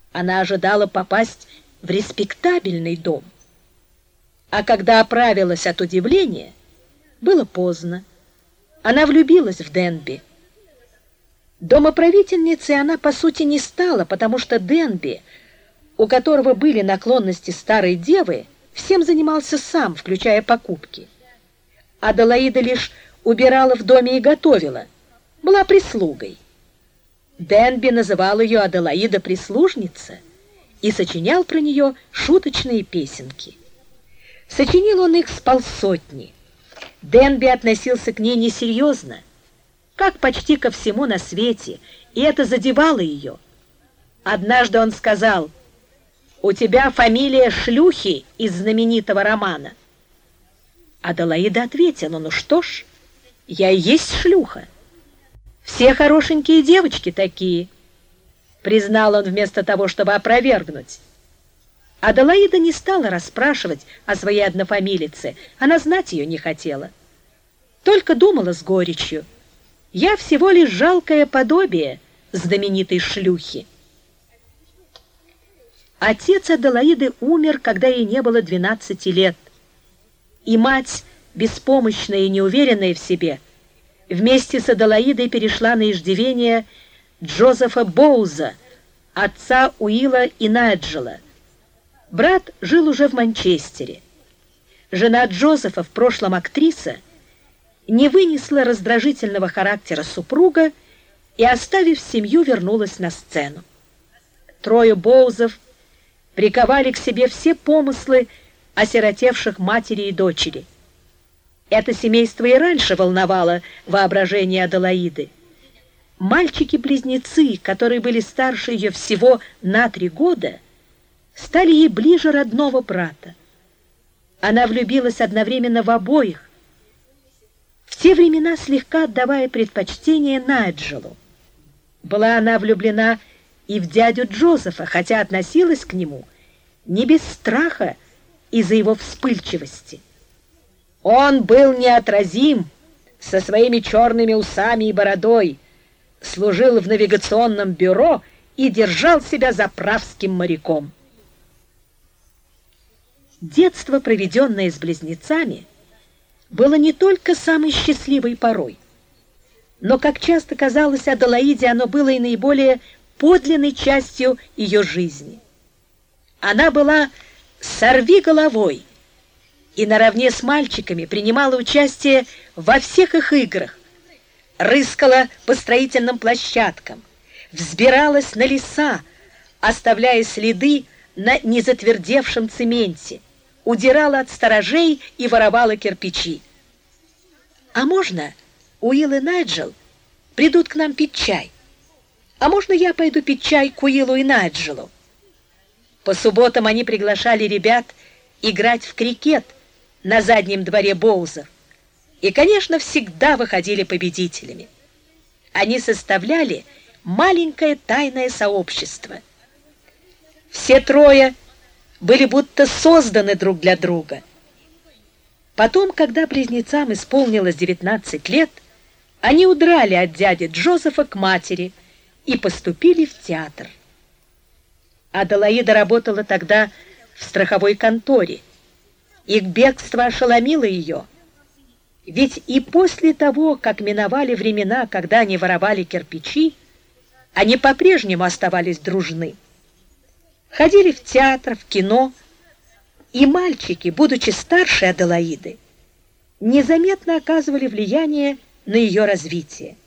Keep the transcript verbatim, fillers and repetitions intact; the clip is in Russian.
Она ожидала попасть в респектабельный дом. А когда оправилась от удивления, было поздно. Она влюбилась в Денби. Домоправительницей она, по сути, не стала, потому что Денби, у которого были наклонности старой девы, всем занимался сам, включая покупки. Аделаида лишь убирала в доме и готовила, была прислугой. Денби называл ее Аделаида-прислужница и сочинял про нее шуточные песенки. Сочинил он их с полсотни. Денби относился к ней несерьезно, как почти ко всему на свете, и это задевало ее. Однажды он сказал: «У тебя фамилия шлюхи из знаменитого романа». Аделаида ответила: «Ну что ж, я и есть шлюха. Все хорошенькие девочки такие», признал он вместо того, чтобы опровергнуть. Аделаида не стала расспрашивать о своей однофамилице, она знать ее не хотела. Только думала с горечью: я всего лишь жалкое подобие знаменитой шлюхи. Отец Аделаиды умер, когда ей не было двенадцати лет, и мать, беспомощная и неуверенная в себе, вместе с Аделаидой перешла на иждивение Джозефа Боуза, отца Уилла и Найджела. Брат жил уже в Манчестере. Жена Джозефа, в прошлом актриса, не вынесла раздражительного характера супруга и, оставив семью, вернулась на сцену. Трое Боузов приковали к себе все помыслы осиротевших матери и дочери. Это семейство и раньше волновало воображение Аделаиды. Мальчики-близнецы, которые были старше ее всего на три года, стали ей ближе родного брата. Она влюбилась одновременно в обоих, в те времена слегка отдавая предпочтение Найджелу. Была она влюблена и в дядю Джозефа, хотя относилась к нему не без страха из-за его вспыльчивости. Он был неотразим, со своими черными усами и бородой, служил в навигационном бюро и держал себя заправским моряком. Детство, проведенное с близнецами, было не только самой счастливой порой, но, как часто казалось Аделаиде, оно было и наиболее подлинной частью ее жизни. Она была сорвиголовой и наравне с мальчиками принимала участие во всех их играх, рыскала по строительным площадкам, взбиралась на леса, оставляя следы на незатвердевшем цементе, удирала от сторожей и воровала кирпичи. «А можно Уилл и Найджел придут к нам пить чай? А можно я пойду пить чай к Уиллу и Найджелу?» По субботам они приглашали ребят играть в крикет на заднем дворе Боузов и, конечно, всегда выходили победителями. Они составляли маленькое тайное сообщество. Все трое были будто созданы друг для друга. Потом, когда близнецам исполнилось девятнадцать лет, они удрали от дяди Джозефа к матери и поступили в театр. Аделаида работала тогда в страховой конторе. Их бегство ошеломило ее, ведь и после того, как миновали времена, когда они воровали кирпичи, они по-прежнему оставались дружны. Ходили в театр, в кино, и мальчики, будучи старше Аделаиды, незаметно оказывали влияние на ее развитие.